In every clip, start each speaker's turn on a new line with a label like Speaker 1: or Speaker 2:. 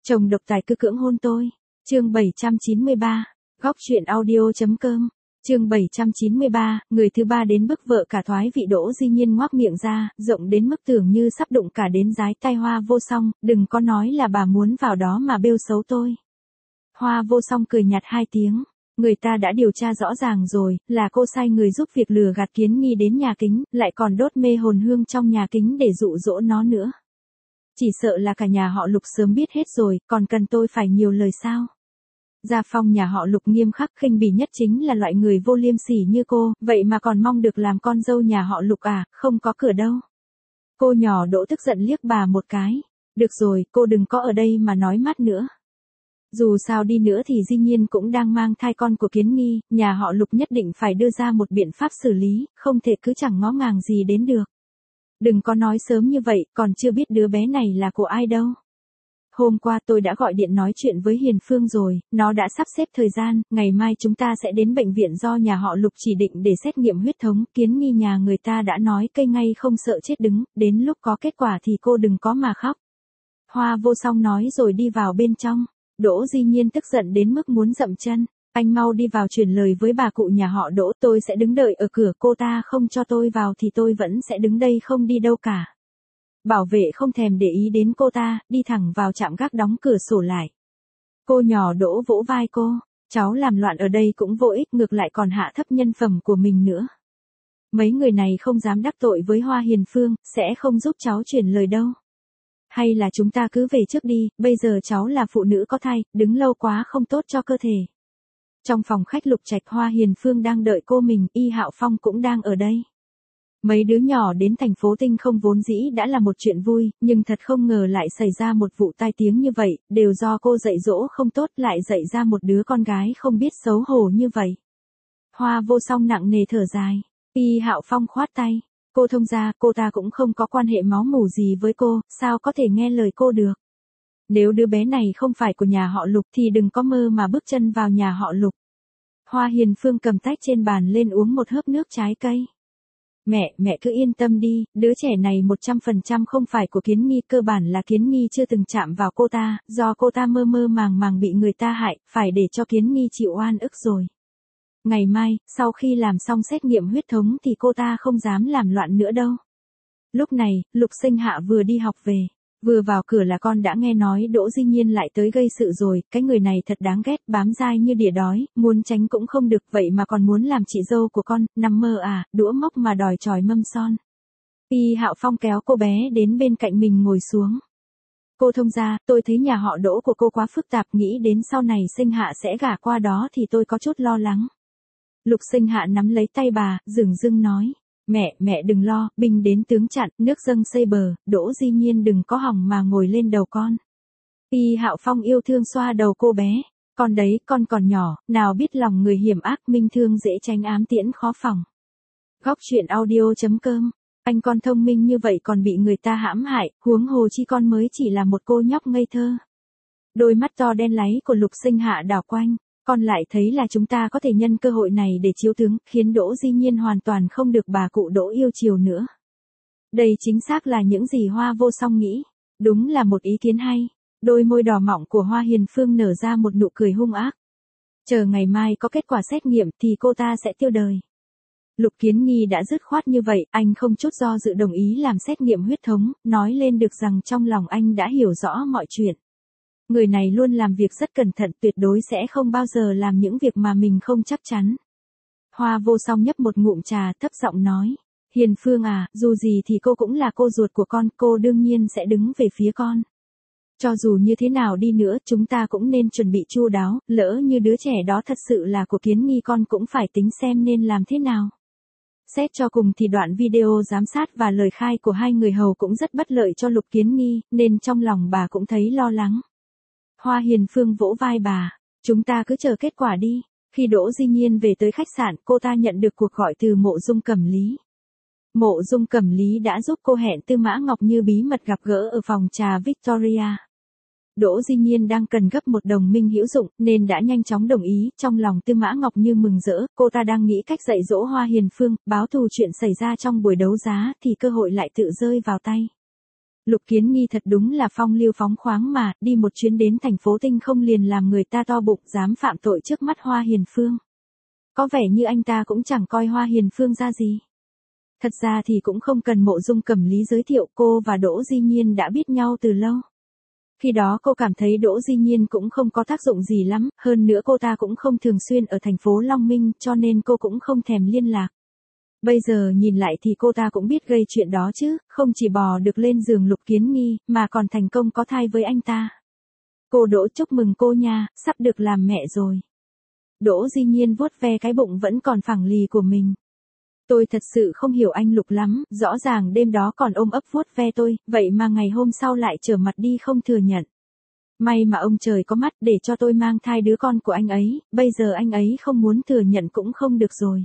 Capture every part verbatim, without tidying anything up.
Speaker 1: Chồng độc tài cứ cưỡng hôn tôi. Chương bảy trăm chín mươi ba. Góc truyện audio.com. Chương bảy trăm chín mươi ba, người thứ ba đến bức vợ cả thoái vị. Đỗ Di Nhiên ngoác miệng ra, rộng đến mức tưởng như sắp đụng cả đến dái tai Hoa Vô Song, đừng có nói là bà muốn vào đó mà bêu xấu tôi. Hoa Vô Song cười nhạt hai tiếng, người ta đã điều tra rõ ràng rồi, là cô sai người giúp việc lừa gạt Kiến Nghi đến nhà Kính, lại còn đốt mê hồn hương trong nhà Kính để dụ dỗ nó nữa. Chỉ sợ là cả nhà họ Lục sớm biết hết rồi, còn cần tôi phải nhiều lời sao? Gia phong nhà họ Lục nghiêm khắc, khinh bỉ nhất chính là loại người vô liêm sỉ như cô, vậy mà còn mong được làm con dâu nhà họ Lục à, không có cửa đâu. Cô nhỏ Đỗ tức giận liếc bà một cái. Được rồi, cô đừng có ở đây mà nói mát nữa. Dù sao đi nữa thì Di Nhiên cũng đang mang thai con của Kiến Nghi, nhà họ Lục nhất định phải đưa ra một biện pháp xử lý, không thể cứ chẳng ngó ngàng gì đến được. Đừng có nói sớm như vậy, còn chưa biết đứa bé này là của ai đâu. Hôm qua tôi đã gọi điện nói chuyện với Hiền Phương rồi, nó đã sắp xếp thời gian, ngày mai chúng ta sẽ đến bệnh viện do nhà họ Lục chỉ định để xét nghiệm huyết thống. Kiến Nghi nhà người ta đã nói cây ngay không sợ chết đứng, đến lúc có kết quả thì cô đừng có mà khóc. Hoa Vô Song nói rồi đi vào bên trong. Đỗ Di Nhiên tức giận đến mức muốn dậm chân. Anh mau đi vào truyền lời với bà cụ nhà họ Đỗ, tôi sẽ đứng đợi ở cửa, cô ta không cho tôi vào thì tôi vẫn sẽ đứng đây không đi đâu cả. Bảo vệ không thèm để ý đến cô ta, đi thẳng vào trạm gác đóng cửa sổ lại. Cô nhỏ Đỗ vỗ vai cô, cháu làm loạn ở đây cũng vô ích, ngược lại còn hạ thấp nhân phẩm của mình nữa. Mấy người này không dám đắc tội với Hoa Hiền Phương, sẽ không giúp cháu chuyển lời đâu. Hay là chúng ta cứ về trước đi, bây giờ cháu là phụ nữ có thai, đứng lâu quá không tốt cho cơ thể. Trong phòng khách Lục Trạch, Hoa Hiền Phương đang đợi cô mình, Y Hạo Phong cũng đang ở đây. Mấy đứa nhỏ đến thành phố Tinh Không vốn dĩ đã là một chuyện vui, nhưng thật không ngờ lại xảy ra một vụ tai tiếng như vậy, đều do cô dạy dỗ không tốt, lại dạy ra một đứa con gái không biết xấu hổ như vậy. Hoa Vô Song nặng nề thở dài, Y Hạo Phong khoát tay, cô thông gia, cô ta cũng không có quan hệ máu mủ gì với cô, sao có thể nghe lời cô được. Nếu đứa bé này không phải của nhà họ Lục thì đừng có mơ mà bước chân vào nhà họ Lục. Hoa Hiền Phương cầm tách trên bàn lên uống một hớp nước trái cây. Mẹ, mẹ cứ yên tâm đi, đứa trẻ này một trăm phần trăm không phải của Kiến Nghi, cơ bản là Kiến Nghi chưa từng chạm vào cô ta, do cô ta mơ mơ màng màng bị người ta hại, phải để cho Kiến Nghi chịu oan ức rồi. Ngày mai, sau khi làm xong xét nghiệm huyết thống thì cô ta không dám làm loạn nữa đâu. Lúc này, Lục Sinh Hạ vừa đi học về. Vừa vào cửa là con đã nghe nói Đỗ Di Nhiên lại tới gây sự rồi, cái người này thật đáng ghét, bám dai như đỉa đói, muốn tránh cũng không được, vậy mà còn muốn làm chị dâu của con, nằm mơ à, đũa móc mà đòi chòi mâm son. Y Hạo Phong kéo cô bé đến bên cạnh mình ngồi xuống. Cô thông gia, tôi thấy nhà họ Đỗ của cô quá phức tạp, nghĩ đến sau này Sinh Hạ sẽ gả qua đó thì tôi có chút lo lắng. Lục Sinh Hạ nắm lấy tay bà, dửng dưng nói. Mẹ, mẹ đừng lo, binh đến tướng chặn, nước dâng xây bờ, Đỗ Di Nhiên đừng có hỏng mà ngồi lên đầu con. Y Hạo Phong yêu thương xoa đầu cô bé, con đấy, con còn nhỏ, nào biết lòng người hiểm ác, minh thương dễ tránh ám tiễn khó phòng. Góc truyện audio.com, anh con thông minh như vậy còn bị người ta hãm hại, huống hồ chi con mới chỉ là một cô nhóc ngây thơ. Đôi mắt to đen láy của Lục Sinh Hạ đảo quanh. Con lại thấy là chúng ta có thể nhân cơ hội này để chiếu tướng, khiến Đỗ Di Nhiên hoàn toàn không được bà cụ Đỗ yêu chiều nữa. Đây chính xác là những gì Hoa Vô Song nghĩ. Đúng là một ý kiến hay. Đôi môi đỏ mọng của Hoa Hiền Phương nở ra một nụ cười hung ác. Chờ ngày mai có kết quả xét nghiệm thì cô ta sẽ tiêu đời. Lục Kiến Nghi đã dứt khoát như vậy, anh không chút do dự đồng ý làm xét nghiệm huyết thống, nói lên được rằng trong lòng anh đã hiểu rõ mọi chuyện. Người này luôn làm việc rất cẩn thận, tuyệt đối sẽ không bao giờ làm những việc mà mình không chắc chắn. Hoa Vô Song nhấp một ngụm trà, thấp giọng nói. Hiền Phương à, dù gì thì cô cũng là cô ruột của con, cô đương nhiên sẽ đứng về phía con. Cho dù như thế nào đi nữa, chúng ta cũng nên chuẩn bị chu đáo, lỡ như đứa trẻ đó thật sự là của Kiến Nghi, con cũng phải tính xem nên làm thế nào. Xét cho cùng thì đoạn video giám sát và lời khai của hai người hầu cũng rất bất lợi cho Lục Kiến Nghi, nên trong lòng bà cũng thấy lo lắng. Hoa Hiền Phương vỗ vai bà, chúng ta cứ chờ kết quả đi. Khi Đỗ Di Nhiên về tới khách sạn, cô ta nhận được cuộc gọi từ Mộ Dung Cẩm Lý. Mộ Dung Cẩm Lý đã giúp cô hẹn Tư Mã Ngọc Như bí mật gặp gỡ ở phòng trà Victoria. Đỗ Di Nhiên đang cần gấp một đồng minh hữu dụng, nên đã nhanh chóng đồng ý, trong lòng Tư Mã Ngọc Như mừng rỡ, cô ta đang nghĩ cách dạy dỗ Hoa Hiền Phương, báo thù chuyện xảy ra trong buổi đấu giá thì cơ hội lại tự rơi vào tay. Lục Kiến Nghi thật đúng là phong lưu phóng khoáng mà, đi một chuyến đến thành phố Tinh không liền làm người ta to bụng dám phạm tội trước mắt Hoa Hiền Phương. Có vẻ như anh ta cũng chẳng coi Hoa Hiền Phương ra gì. Thật ra thì cũng không cần Mộ Dung Cẩm Lý giới thiệu, cô và Đỗ Di Nhiên đã biết nhau từ lâu. Khi đó cô cảm thấy Đỗ Di Nhiên cũng không có tác dụng gì lắm, hơn nữa cô ta cũng không thường xuyên ở thành phố Long Minh cho nên cô cũng không thèm liên lạc. Bây giờ nhìn lại thì cô ta cũng biết gây chuyện đó chứ, không chỉ bò được lên giường Lục Kiến Nghi, mà còn thành công có thai với anh ta. Cô Đỗ chúc mừng cô nha, sắp được làm mẹ rồi. Đỗ Di Nhiên vuốt ve cái bụng vẫn còn phẳng lì của mình. Tôi thật sự không hiểu anh Lục lắm, rõ ràng đêm đó còn ôm ấp vuốt ve tôi, vậy mà ngày hôm sau lại trở mặt đi không thừa nhận. May mà ông trời có mắt để cho tôi mang thai đứa con của anh ấy, bây giờ anh ấy không muốn thừa nhận cũng không được rồi.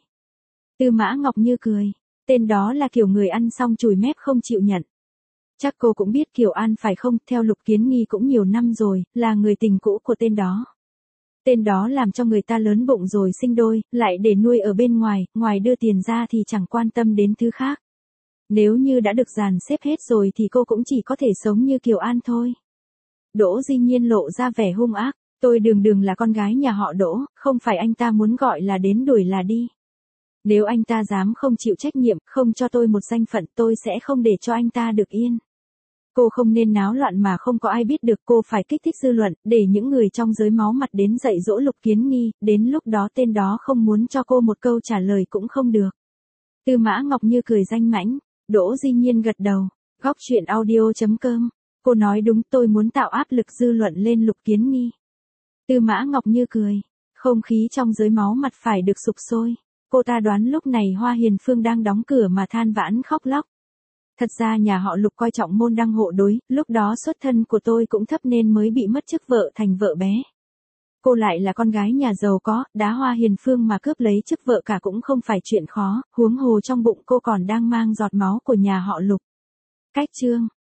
Speaker 1: Tư Mã Ngọc Như cười, tên đó là kiểu người ăn xong chùi mép không chịu nhận. Chắc cô cũng biết Kiều An phải không, theo Lục Kiến Nghi cũng nhiều năm rồi, là người tình cũ của tên đó. Tên đó làm cho người ta lớn bụng rồi sinh đôi, lại để nuôi ở bên ngoài, ngoài đưa tiền ra thì chẳng quan tâm đến thứ khác. Nếu như đã được dàn xếp hết rồi thì cô cũng chỉ có thể sống như Kiều An thôi. Đỗ Di Nhiên lộ ra vẻ hung ác, tôi đường đường là con gái nhà họ Đỗ, không phải anh ta muốn gọi là đến đuổi là đi. Nếu anh ta dám không chịu trách nhiệm, không cho tôi một danh phận, tôi sẽ không để cho anh ta được yên. Cô không nên náo loạn mà không có ai biết được, cô phải kích thích dư luận, để những người trong giới máu mặt đến dạy dỗ Lục Kiến Nghi, đến lúc đó tên đó không muốn cho cô một câu trả lời cũng không được. Tư Mã Ngọc Như cười danh mãnh, Đỗ Di Nhiên gật đầu, góc truyện audio chấm com. Cô nói đúng, tôi muốn tạo áp lực dư luận lên Lục Kiến Nghi. Tư Mã Ngọc Như cười, không khí trong giới máu mặt phải được sục sôi. Cô ta đoán lúc này Hoa Hiền Phương đang đóng cửa mà than vãn khóc lóc. Thật ra nhà họ Lục coi trọng môn đăng hộ đối, lúc đó xuất thân của tôi cũng thấp nên mới bị mất chức vợ thành vợ bé. Cô lại là con gái nhà giàu có, đá Hoa Hiền Phương mà cướp lấy chức vợ cả cũng không phải chuyện khó, huống hồ trong bụng cô còn đang mang giọt máu của nhà họ Lục. Cách chương